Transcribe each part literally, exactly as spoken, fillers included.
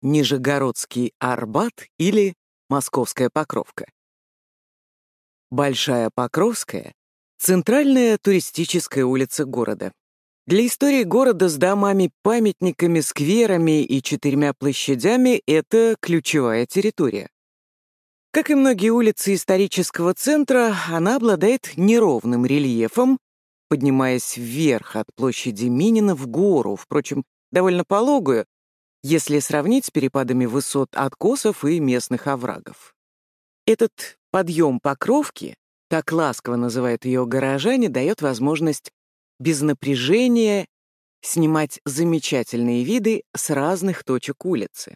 Нижегородский Арбат или Московская Покровка. Большая Покровская — центральная туристическая улица города. Для истории города с домами, памятниками, скверами и четырьмя площадями это ключевая территория. Как и многие улицы исторического центра, она обладает неровным рельефом, поднимаясь вверх от площади Минина в гору, впрочем, довольно пологую, если сравнить с перепадами высот откосов и местных оврагов. Этот подъем Покровки, так ласково называют ее горожане, дает возможность без напряжения снимать замечательные виды с разных точек улицы.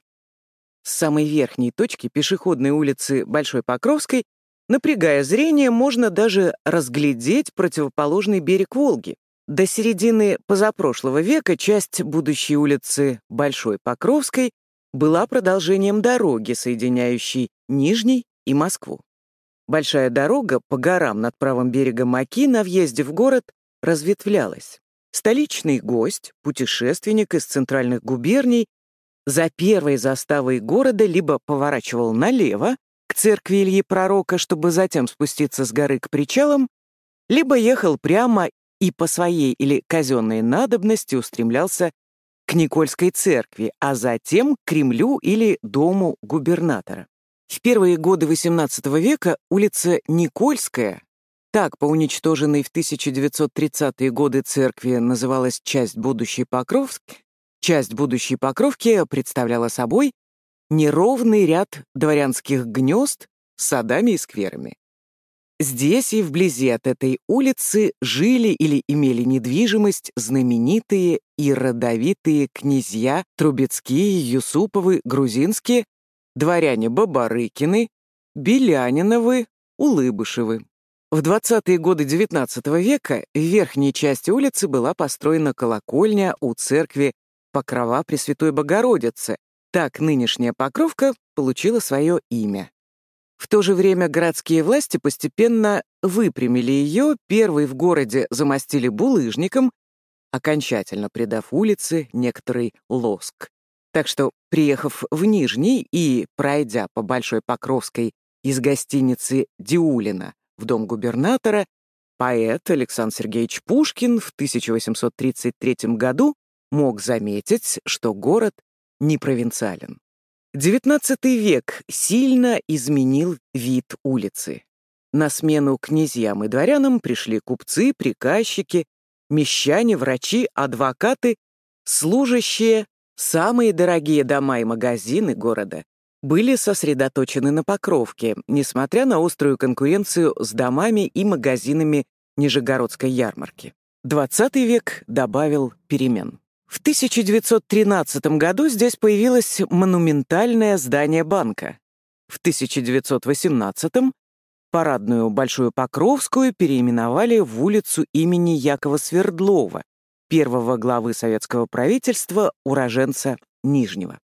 С самой верхней точки пешеходной улицы Большой Покровской, напрягая зрение, можно даже разглядеть противоположный берег Волги. До середины позапрошлого века часть будущей улицы Большой Покровской была продолжением дороги, соединяющей Нижний и Москву. Большая дорога по горам над правым берегом Оки на въезде в город разветвлялась. Столичный гость, путешественник из центральных губерний, за первой заставой города либо поворачивал налево, к церкви Ильи Пророка, чтобы затем спуститься с горы к причалам, либо ехал прямо и по своей или казенной надобности устремлялся к Никольской церкви, а затем к Кремлю или дому губернатора. В первые годы восемнадцатого века улица Никольская, так по уничтоженной в тысяча девятьсот тридцатые годы церкви называлась часть будущей Покровки, часть будущей Покровки представляла собой неровный ряд дворянских гнезд с садами и скверами. Здесь и вблизи от этой улицы жили или имели недвижимость знаменитые и родовитые князья Трубецкие, Юсуповы, Грузинские, дворяне Бабарыкины, Беляниновы, Улыбышевы. В двадцатые годы девятнадцатого века в верхней части улицы была построена колокольня у церкви Покрова Пресвятой Богородицы. Так нынешняя Покровка получила свое имя. В то же время городские власти постепенно выпрямили ее, первый в городе замостили булыжником, окончательно придав улице некоторый лоск. Так что, приехав в Нижний и пройдя по Большой Покровской из гостиницы Диулина в дом губернатора, поэт Александр Сергеевич Пушкин в тысяча восемьсот тридцать третьем году мог заметить, что город не провинциален. девятнадцатый век сильно изменил вид улицы. На смену князьям и дворянам пришли купцы, приказчики, мещане, врачи, адвокаты, служащие. Самые дорогие дома и магазины города были сосредоточены на Покровке, несмотря на острую конкуренцию с домами и магазинами Нижегородской ярмарки. двадцатый век добавил перемен. В тысяча девятьсот тринадцатом году здесь появилось монументальное здание банка. В тысяча девятьсот восемнадцатом парадную Большую Покровскую переименовали в улицу имени Якова Свердлова, первого главы советского правительства, уроженца Нижнего.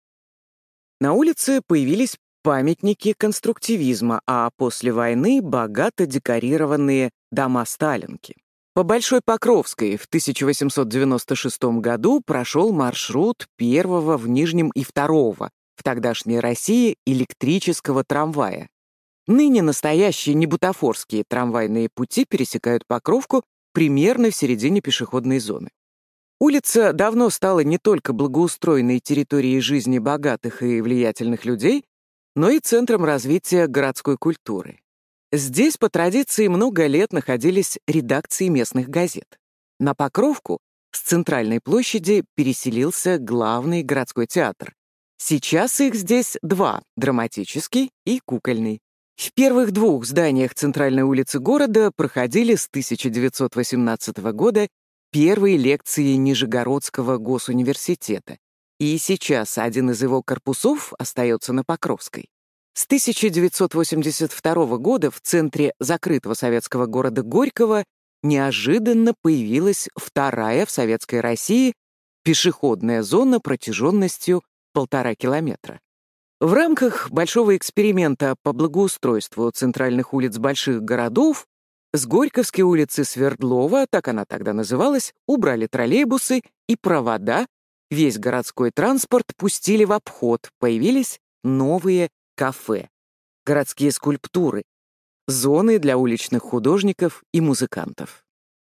На улице появились памятники конструктивизма, а после войны богато декорированные дома-сталинки. По Большой Покровской в тысяча восемьсот девяносто шестом году прошел маршрут первого в Нижнем и второго в тогдашней России электрического трамвая. Ныне настоящие небутафорские трамвайные пути пересекают Покровку примерно в середине пешеходной зоны. Улица давно стала не только благоустроенной территорией жизни богатых и влиятельных людей, но и центром развития городской культуры. Здесь по традиции много лет находились редакции местных газет. На Покровку с центральной площади переселился главный городской театр. Сейчас их здесь два — драматический и кукольный. В первых двух зданиях центральной улицы города проходили с тысяча девятьсот восемнадцатого года первые лекции Нижегородского госуниверситета, и сейчас один из его корпусов остается на Покровской. С тысяча девятьсот восемьдесят второго года в центре закрытого советского города Горького неожиданно появилась вторая в Советской России пешеходная зона протяженностью полтора километра. В рамках большого эксперимента по благоустройству центральных улиц больших городов с Горьковской улицы Свердлова, так она тогда называлась, убрали троллейбусы и провода Весь городской транспорт пустили в обход, появились новые кафе, городские скульптуры, зоны для уличных художников и музыкантов.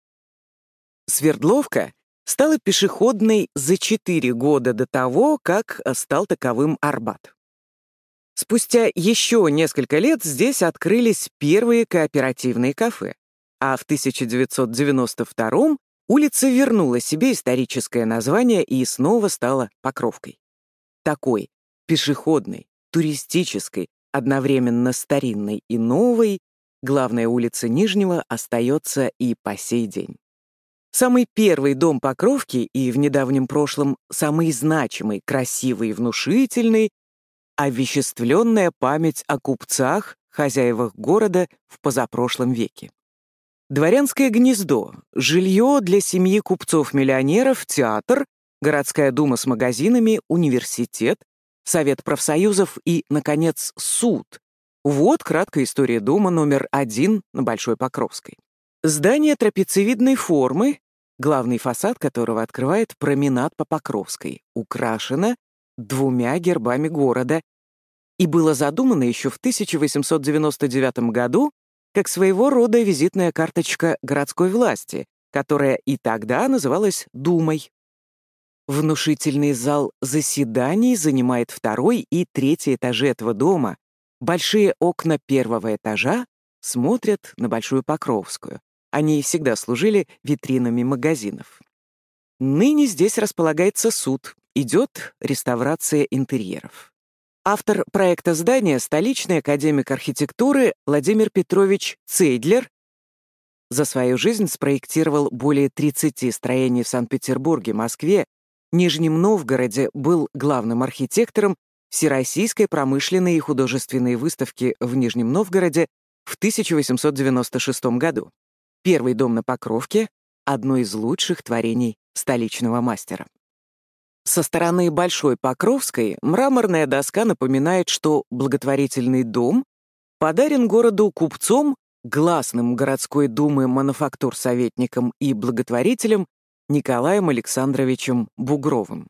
Свердловка стала пешеходной за четыре года до того, как стал таковым Арбат. Спустя еще несколько лет здесь открылись первые кооперативные кафе, а в тысяча девятьсот девяносто втором улица вернула себе историческое название и снова стала Покровкой. Такой пешеходной, туристической, одновременно старинной и новой, главная улица Нижнего остается и по сей день. Самый первый дом Покровки и в недавнем прошлом самый значимый, красивый и внушительный — овеществленная память о купцах, хозяевах города в позапрошлом веке. Дворянское гнездо, жилье для семьи купцов-миллионеров, театр, городская дума с магазинами, университет, совет профсоюзов и, наконец, суд. Вот краткая история дома номер один на Большой Покровской. Здание трапециевидной формы, главный фасад которого открывает променад по Покровской, украшено двумя гербами города и было задумано еще в тысяча восемьсот девяносто девятом году как своего рода визитная карточка городской власти, которая и тогда называлась Думой. Внушительный зал заседаний занимает второй и третий этажи этого дома. Большие окна первого этажа смотрят на Большую Покровскую. Они всегда служили витринами магазинов. Ныне здесь располагается суд, идет реставрация интерьеров. Автор проекта здания — столичный академик архитектуры Владимир Петрович Цейдлер. За свою жизнь спроектировал более тридцати строений в Санкт-Петербурге, Москве, Нижнем Новгороде, был главным архитектором Всероссийской промышленной и художественной выставки в Нижнем Новгороде в тысяча восемьсот девяносто шестом году. Первый дом на Покровке — одно из лучших творений столичного мастера. Со стороны Большой Покровской мраморная доска напоминает, что благотворительный дом подарен городу купцом, гласным городской думы мануфактур-советником и благотворителем Николаем Александровичем Бугровым.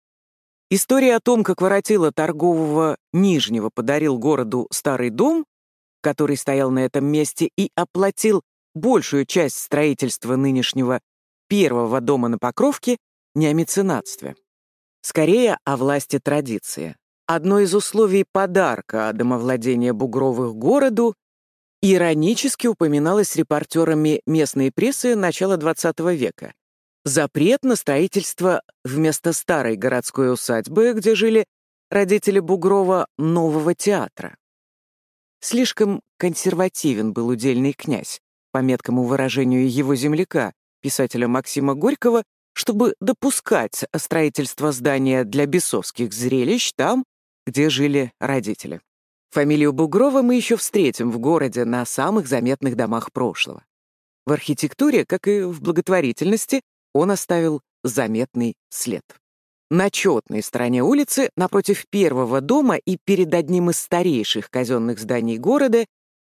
История о том, как воротила торгового Нижнего подарил городу старый дом, который стоял на этом месте и оплатил большую часть строительства нынешнего первого дома на Покровке, не о меценатстве. Скорее, о власти традиции. Одно из условий подарка домовладения Бугровых городу иронически упоминалось репортерами местной прессы начала двадцатого века. Запрет на строительство вместо старой городской усадьбы, где жили родители Бугрова, нового театра. Слишком консервативен был удельный князь, по меткому выражению его земляка, писателя Максима Горького, чтобы допускать строительство здания для бесовских зрелищ там, где жили родители. Фамилию Бугрова мы еще встретим в городе на самых заметных домах прошлого. В архитектуре, как и в благотворительности, он оставил заметный след. На четной стороне улицы, напротив первого дома и перед одним из старейших казенных зданий города,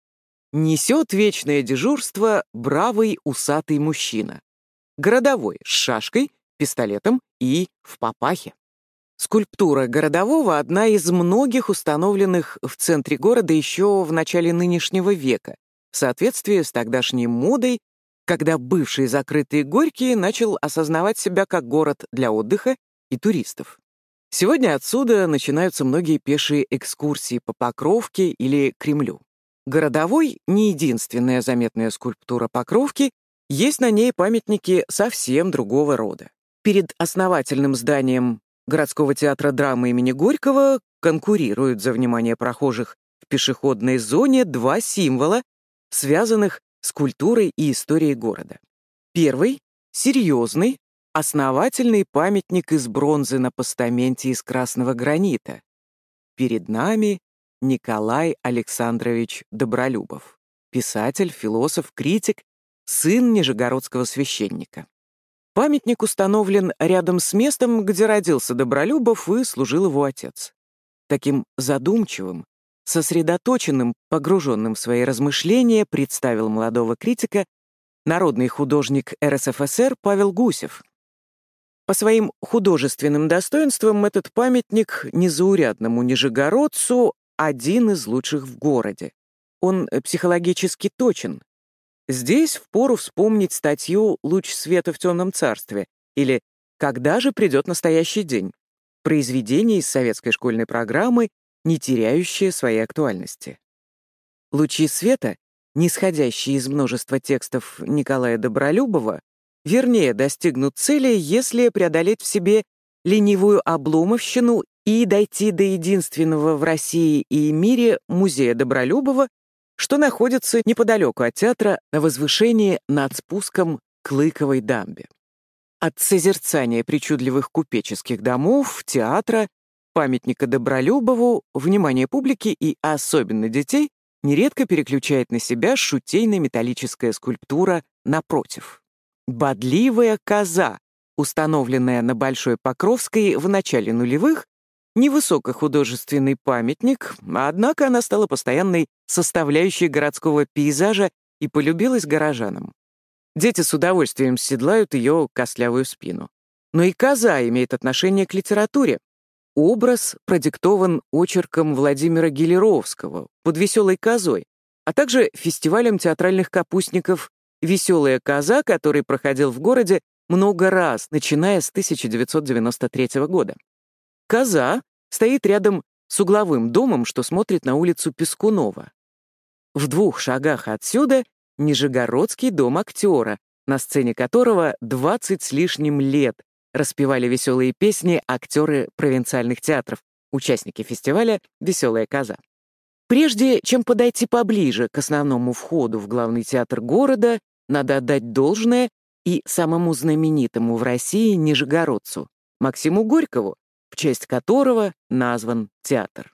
несет вечное дежурство бравый усатый мужчина. Городовой с шашкой, пистолетом и в папахе. Скульптура городового — одна из многих установленных в центре города еще в начале нынешнего века, в соответствии с тогдашней модой, когда бывший закрытый Горький начал осознавать себя как город для отдыха и туристов. Сегодня отсюда начинаются многие пешие экскурсии по Покровке или Кремлю. Городовой — не единственная заметная скульптура Покровки, есть на ней памятники совсем другого рода. Перед основательным зданием городского театра драмы имени Горького конкурируют за внимание прохожих в пешеходной зоне два символа, связанных с культурой и историей города. Первый — серьезный, основательный памятник из бронзы на постаменте из красного гранита. Перед нами Николай Александрович Добролюбов, писатель, философ, критик, сын нижегородского священника. Памятник установлен рядом с местом, где родился Добролюбов и служил его отец. Таким задумчивым, сосредоточенным, погруженным в свои размышления представил молодого критика народный художник эр эс эф эс эр Павел Гусев. По своим художественным достоинствам этот памятник незаурядному нижегородцу один из лучших в городе. Он психологически точен. Здесь впору вспомнить статью «Луч света в темном царстве» или «Когда же придет настоящий день?» Произведение из советской школьной программы, не теряющее своей актуальности. «Лучи света», нисходящие из множества текстов Николая Добролюбова, вернее достигнут цели, если преодолеть в себе ленивую обломовщину и дойти до единственного в России и мире музея Добролюбова, что находится неподалеку от театра на возвышении над спуском к Лыковой дамбе. От созерцания причудливых купеческих домов, театра, памятника Добролюбову, внимание публики и особенно детей нередко переключает на себя шутейная металлическая скульптура напротив. Бодливая коза, установленная на Большой Покровской в начале нулевых, невысокохудожественный памятник, однако она стала постоянной составляющей городского пейзажа и полюбилась горожанам. Дети с удовольствием седлают ее костлявую спину. Но и коза имеет отношение к литературе. Образ продиктован очерком Владимира Гелеровского «Под веселой козой», а также фестивалем театральных капустников «Веселая коза», который проходил в городе много раз, начиная с тысяча девятьсот девяносто третьего года. Коза стоит рядом с угловым домом, что смотрит на улицу Пескунова. В двух шагах отсюда Нижегородский дом актера, на сцене которого двадцать с лишним лет распевали веселые песни актеры провинциальных театров, участники фестиваля «Веселая коза». Прежде чем подойти поближе к основному входу в главный театр города, надо отдать должное и самому знаменитому в России нижегородцу Максиму Горькову, в честь которого назван театр.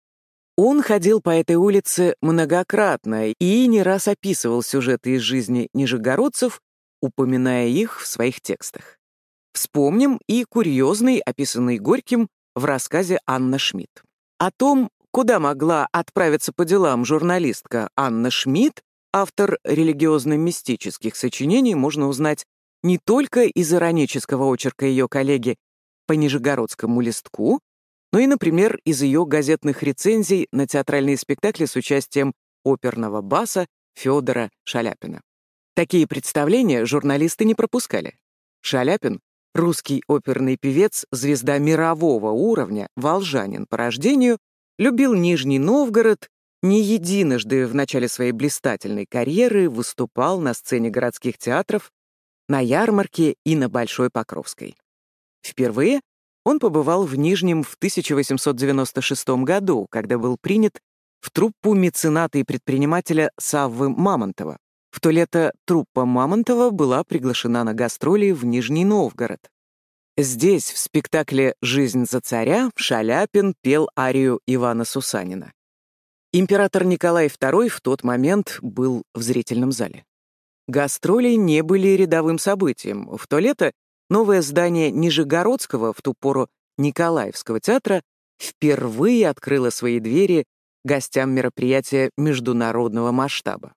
Он ходил по этой улице многократно и не раз описывал сюжеты из жизни нижегородцев, упоминая их в своих текстах. Вспомним и курьезный, описанный Горьким в рассказе «Анна Шмидт». О том, куда могла отправиться по делам журналистка Анна Шмидт, автор религиозно-мистических сочинений, можно узнать не только из иронического очерка ее коллеги по Нижегородскому листку, но и, например, из ее газетных рецензий на театральные спектакли с участием оперного баса Федора Шаляпина. Такие представления журналисты не пропускали. Шаляпин — русский оперный певец, звезда мирового уровня, волжанин по рождению, любил Нижний Новгород, не единожды в начале своей блистательной карьеры выступал на сцене городских театров, на ярмарке и на Большой Покровской. Впервые он побывал в Нижнем в тысяча восемьсот девяносто шестом году, когда был принят в труппу мецената и предпринимателя Саввы Мамонтова. В то лето труппа Мамонтова была приглашена на гастроли в Нижний Новгород. Здесь, в спектакле «Жизнь за царя», Шаляпин пел арию Ивана Сусанина. Император Николай второй в тот момент был в зрительном зале. Гастроли не были рядовым событием. В то лето новое здание Нижегородского, в ту пору Николаевского театра, впервые открыло свои двери гостям мероприятия международного масштаба.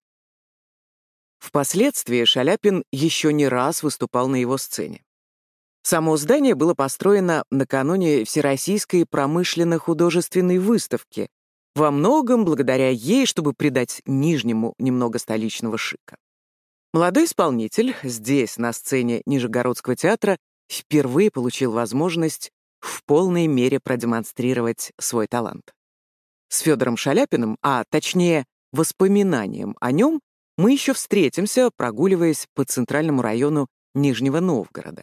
Впоследствии Шаляпин еще не раз выступал на его сцене. Само здание было построено накануне Всероссийской промышленно-художественной выставки, во многом благодаря ей, чтобы придать Нижнему немного столичного шика. Молодой исполнитель здесь, на сцене Нижегородского театра, впервые получил возможность в полной мере продемонстрировать свой талант. С Федором Шаляпиным, а точнее воспоминанием о нем, мы еще встретимся, прогуливаясь по центральному району Нижнего Новгорода.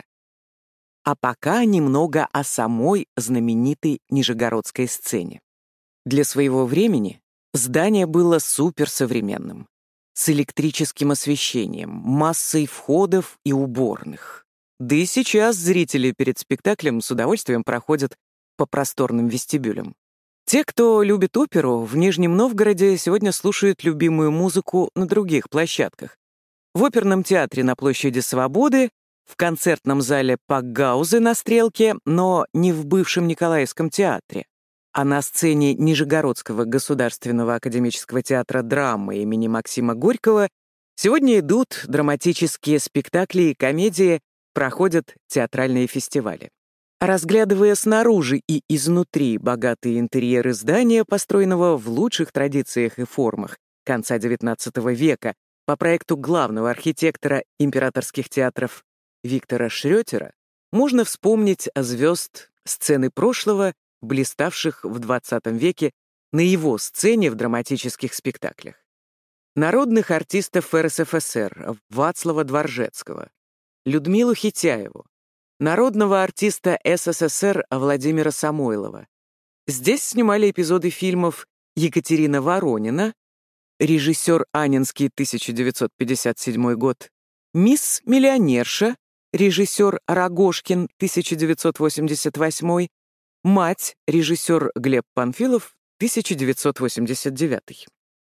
А пока немного о самой знаменитой нижегородской сцене. Для своего времени здание было суперсовременным, с электрическим освещением, массой входов и уборных. Да и сейчас зрители перед спектаклем с удовольствием проходят по просторным вестибюлям. Те, кто любит оперу, в Нижнем Новгороде сегодня слушают любимую музыку на других площадках. В оперном театре на площади Свободы, в концертном зале Пакгаузы на Стрелке, но не в бывшем Николаевском театре, а на сцене Нижегородского государственного академического театра драмы имени Максима Горького сегодня идут драматические спектакли и комедии проходят театральные фестивали. Разглядывая снаружи и изнутри богатые интерьеры здания, построенного в лучших традициях и формах конца девятнадцатого века по проекту главного архитектора императорских театров Виктора Шрётера, можно вспомнить звезд сцены прошлого, блиставших в двадцатом веке на его сцене в драматических спектаклях. Народных артистов эр эс эф эс эр Вацлава Дворжецкого, Людмилу Хитяеву, народного артиста эс эс эс эр Владимира Самойлова. Здесь снимали эпизоды фильмов Екатерина Воронина, режиссер Анинский, тысяча девятьсот пятьдесят седьмой год, «Мисс Миллионерша», режиссер Рогожкин, тысяча девятьсот восемьдесят восьмой, «Мать», режиссер Глеб Панфилов, тысяча девятьсот восемьдесят девятый.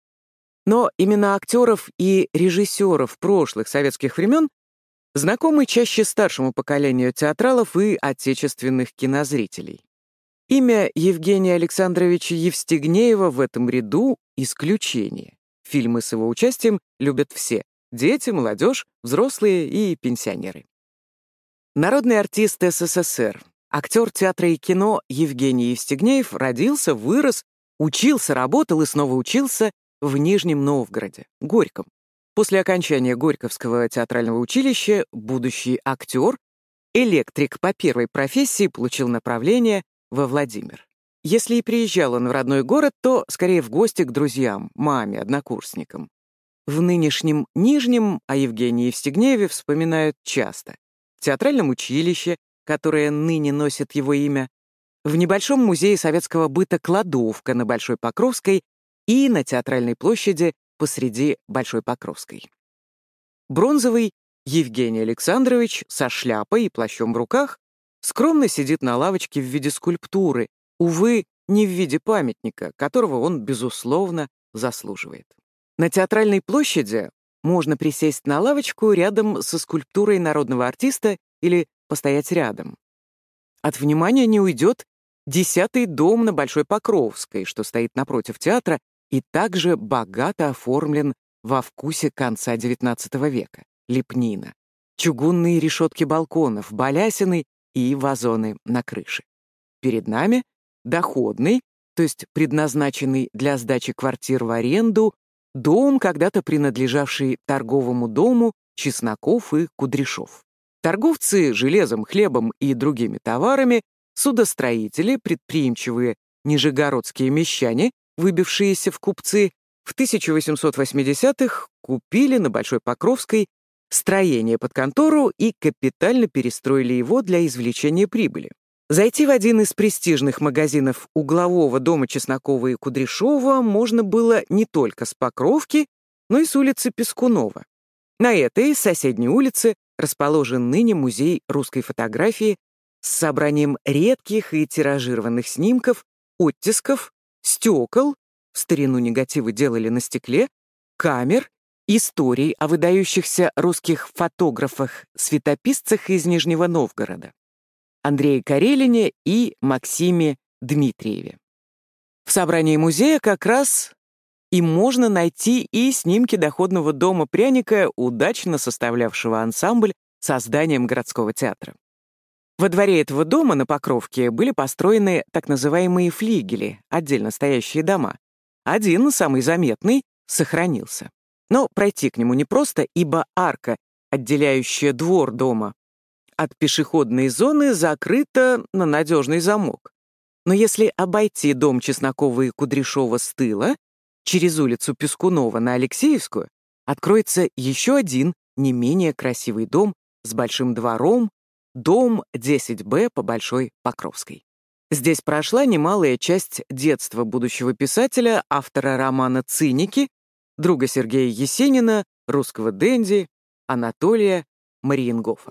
Но имена актеров и режиссеров прошлых советских времен знакомы чаще старшему поколению театралов и отечественных кинозрителей. Имя Евгения Александровича Евстигнеева в этом ряду — исключение. Фильмы с его участием любят все — дети, молодежь, взрослые и пенсионеры. Народный артист эс эс эс эр, актер театра и кино Евгений Евстигнеев родился, вырос, учился, работал и снова учился в Нижнем Новгороде, Горьком. После окончания Горьковского театрального училища будущий актер, электрик по первой профессии, получил направление во Владимир. Если и приезжал он в родной город, то скорее в гости к друзьям, маме, однокурсникам. В нынешнем Нижнем о Евгении Евстигнееве вспоминают часто. В театральном училище, которое ныне носит его имя, в небольшом музее советского быта «Кладовка» на Большой Покровской и на Театральной площади посреди Большой Покровской. Бронзовый Евгений Александрович со шляпой и плащом в руках скромно сидит на лавочке в виде скульптуры, увы, не в виде памятника, которого он, безусловно, заслуживает. На Театральной площади можно присесть на лавочку рядом со скульптурой народного артиста или постоять рядом. От внимания не уйдет десятый дом на Большой Покровской, что стоит напротив театра и также богато оформлен во вкусе конца девятнадцатого века. Лепнина, чугунные решетки балконов, балясины и вазоны на крыше. Перед нами доходный, то есть предназначенный для сдачи квартир в аренду, дом, когда-то принадлежавший торговому дому Чесноков и Кудряшов. Торговцы железом, хлебом и другими товарами, судостроители, предприимчивые нижегородские мещане, выбившиеся в купцы, в тысяча восемьсот восьмидесятых купили на Большой Покровской строение под контору и капитально перестроили его для извлечения прибыли. Зайти в один из престижных магазинов углового дома Чеснокова и Кудряшова можно было не только с Покровки, но и с улицы Пескунова. На этой соседней улице расположен ныне музей русской фотографии с собранием редких и тиражированных снимков, оттисков, стекол, в старину негативы делали на стекле, камер, историй о выдающихся русских фотографах-светописцах из Нижнего Новгорода, Андрее Карелине и Максиме Дмитриеве. В собрании музея как раз и можно найти и снимки доходного дома пряника, удачно составлявшего ансамбль созданием городского театра. Во дворе этого дома на Покровке были построены так называемые флигели, отдельно стоящие дома. Один, самый заметный, сохранился. Но пройти к нему непросто, ибо арка, отделяющая двор дома от пешеходной зоны, закрыта на надежный замок. Но если обойти дом Чеснокова и Кудряшова с тыла, через улицу Пескунова на Алексеевскую, откроется еще один не менее красивый дом с большим двором, дом десять бэ по Большой Покровской. Здесь прошла немалая часть детства будущего писателя, автора романа «Циники», друга Сергея Есенина, русского денди, Анатолия Мариенгофа.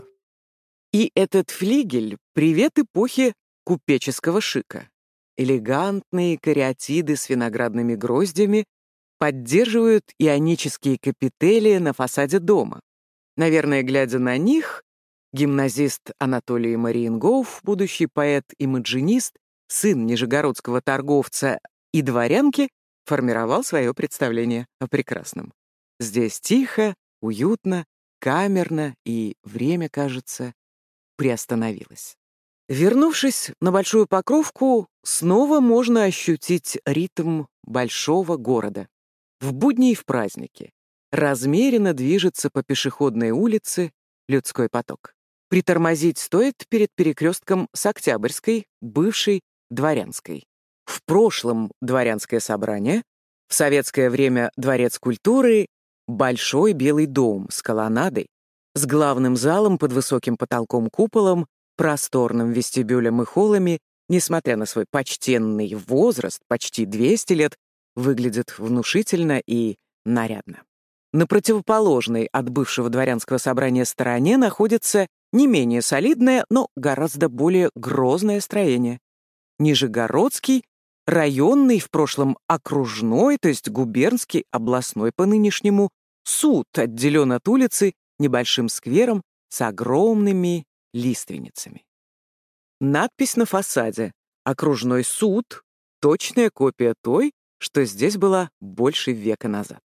И этот флигель — привет эпохи купеческого шика. Элегантные кариатиды с виноградными гроздями поддерживают ионические капители на фасаде дома. Наверное, глядя на них, гимназист Анатолий Мариенгоф, будущий поэт-имаджинист, сын нижегородского торговца и дворянки, формировал свое представление о прекрасном. Здесь тихо, уютно, камерно, и время, кажется, приостановилось. Вернувшись на Большую Покровку, снова можно ощутить ритм большого города. В будни и в праздники размеренно движется по пешеходной улице людской поток. Притормозить стоит перед перекрестком с Октябрьской, бывшей Дворянской. В прошлом Дворянское собрание, в советское время Дворец культуры, большой белый дом с колоннадой, с главным залом под высоким потолком-куполом, просторным вестибюлем и холлами, несмотря на свой почтенный возраст, почти двести лет, выглядит внушительно и нарядно. На противоположной от бывшего Дворянского собрания стороне находится не менее солидное, но гораздо более грозное строение. Нижегородский, районный, в прошлом окружной, то есть губернский, областной по нынешнему, суд отделен от улицы небольшим сквером с огромными лиственницами. Надпись на фасаде «Окружной суд» — точная копия той, что здесь была больше века назад.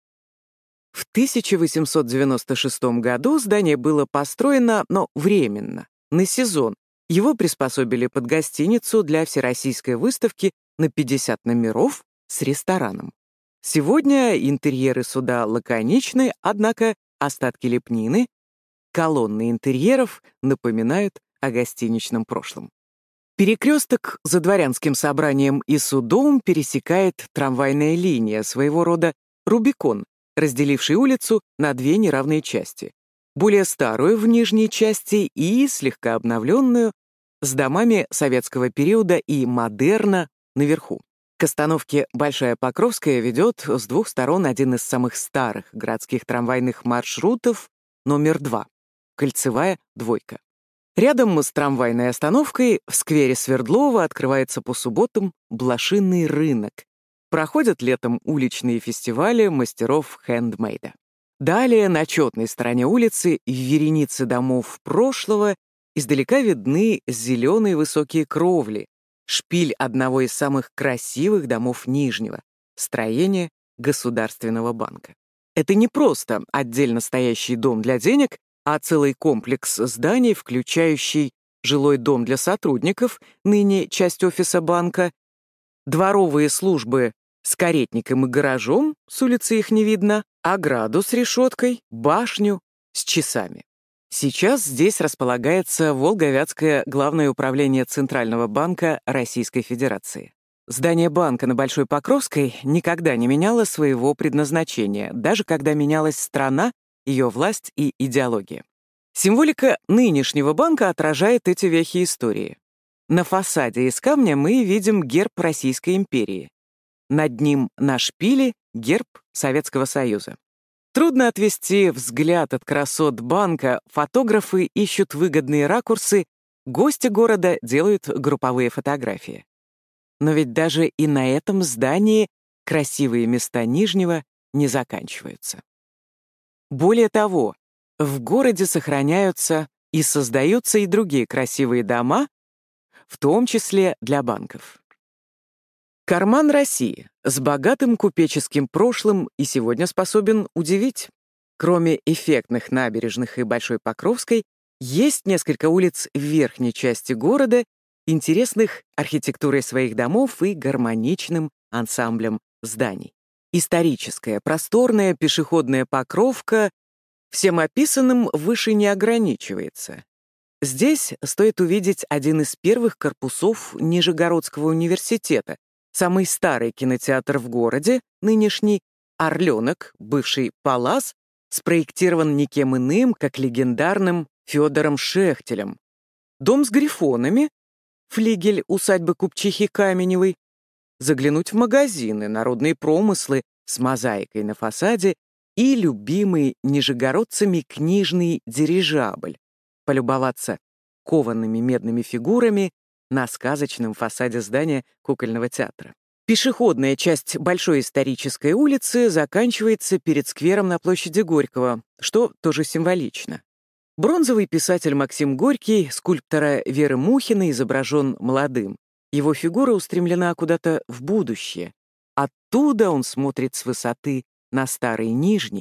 В тысяча восемьсот девяносто шестом году здание было построено, но временно, на сезон. Его приспособили под гостиницу для всероссийской выставки на пятьдесят номеров с рестораном. Сегодня интерьеры суда лаконичны, однако остатки лепнины, колонны интерьеров напоминают о гостиничном прошлом. Перекресток за Дворянским собранием и судом пересекает трамвайная линия, своего рода Рубикон, разделивший улицу на две неравные части. Более старую в нижней части и слегка обновленную, с домами советского периода и модерна наверху. К остановке Большая Покровская ведет с двух сторон один из самых старых городских трамвайных маршрутов номер два — кольцевая двойка. Рядом с трамвайной остановкой в сквере Свердлова открывается по субботам блошиный рынок. Проходят летом уличные фестивали мастеров хендмейда. Далее на четной стороне улицы в веренице домов прошлого издалека видны зеленые высокие кровли, шпиль одного из самых красивых домов Нижнего — строение Государственного банка. Это не просто отдельно стоящий дом для денег, а целый комплекс зданий, включающий жилой дом для сотрудников, ныне часть офиса банка, дворовые службы с каретником и гаражом, с улицы их не видно, ограду с решеткой, башню с часами. Сейчас здесь располагается Волго-Вятское главное управление Центрального банка Российской Федерации. Здание банка на Большой Покровской никогда не меняло своего предназначения, даже когда менялась страна, ее власть и идеология. Символика нынешнего банка отражает эти вехи истории. На фасаде из камня мы видим герб Российской империи. Над ним на шпиле герб Советского Союза. Трудно отвести взгляд от красот банка, фотографы ищут выгодные ракурсы, гости города делают групповые фотографии. Но ведь даже и на этом здании красивые места Нижнего не заканчиваются. Более того, в городе сохраняются и создаются и другие красивые дома, в том числе для банков. Карман России с богатым купеческим прошлым и сегодня способен удивить. Кроме эффектных набережных и Большой Покровской, есть несколько улиц в верхней части города, интересных архитектурой своих домов и гармоничным ансамблем зданий. Историческая, просторная пешеходная Покровка всем описанным выше не ограничивается. Здесь стоит увидеть один из первых корпусов Нижегородского университета, самый старый кинотеатр в городе, нынешний «Орленок», бывший «Палас», спроектирован никем иным, как легендарным Федором Шехтелем. Дом с грифонами, флигель усадьбы купчихи Каменевой, заглянуть в магазины, народные промыслы с мозаикой на фасаде и любимый нижегородцами книжный дирижабль, полюбоваться коваными медными фигурами на сказочном фасаде здания кукольного театра. Пешеходная часть Большой исторической улицы заканчивается перед сквером на площади Горького, что тоже символично. Бронзовый писатель Максим Горький, скульптора Веры Мухиной, изображен молодым. Его фигура устремлена куда-то в будущее. Оттуда он смотрит с высоты на Старый Нижний,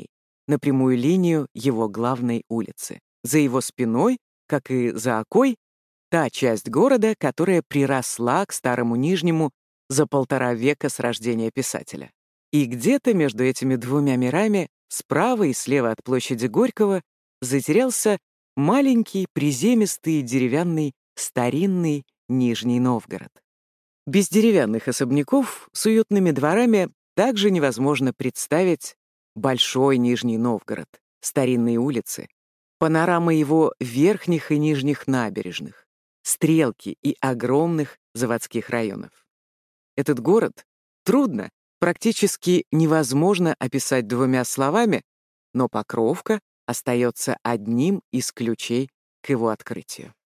на прямую линию его главной улицы. За его спиной, как и за Окой, та часть города, которая приросла к Старому Нижнему за полтора века с рождения писателя. И где-то между этими двумя мирами, справа и слева от площади Горького, затерялся маленький, приземистый, деревянный, старинный Нижний Новгород. Без деревянных особняков с уютными дворами также невозможно представить большой Нижний Новгород, старинные улицы, панорама его верхних и нижних набережных, стрелки и огромных заводских районов. Этот город трудно, практически невозможно описать двумя словами, но Покровка остается одним из ключей к его открытию.